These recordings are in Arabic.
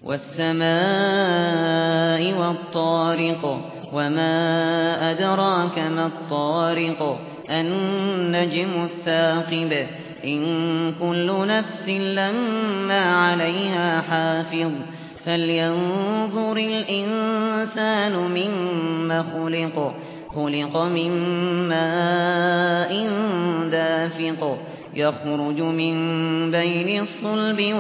والسماء والطارق وما أدراك ما الطارق النجم الثاقب إن كل نفس لما عليها حافظ فلينظر الإنسان مما خلق من ماء دافق يخرج من بين الصلب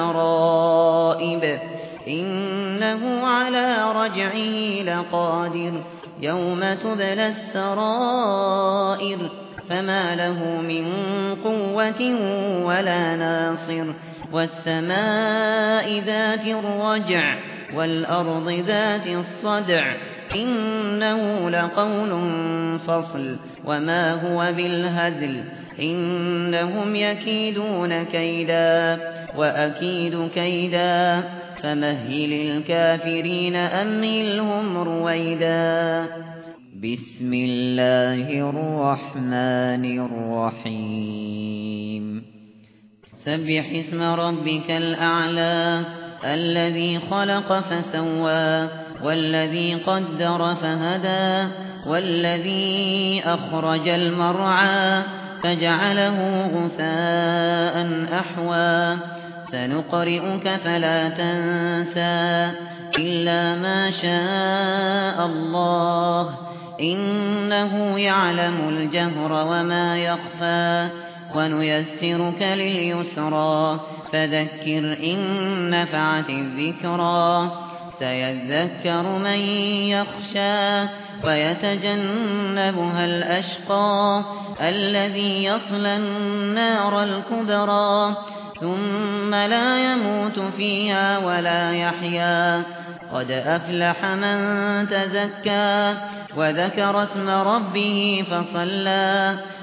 والترائب إنه على رجعه لقادر يوم تبلى السرائر فما له من قوة ولا ناصر والسماء ذات الرجع والأرض ذات الصدع إنه لقول فصل وما هو بالهزل إنهم يكيدون كيدا وأكيد كيدا فمهل الكافرين أمهلهم رويدا بسم الله الرحمن الرحيم سبح اسم ربك الأعلى الذي خلق فسوى والذي قدر فهدى والذي أخرج المرعى فجعله غثاء أحوى سنقرئك فلا تنسى إلا ما شاء الله إنه يعلم الجهر وما يخفى ونيسرك لليسرى فذكر إن نفعت الذكرى سيذكر من يخشى ويتجنبها الأشقى الذي يصلى النار الكبرى ثم لا يموت فيها ولا يحيا قد أفلح من تزكى وذكر اسم ربه فصلى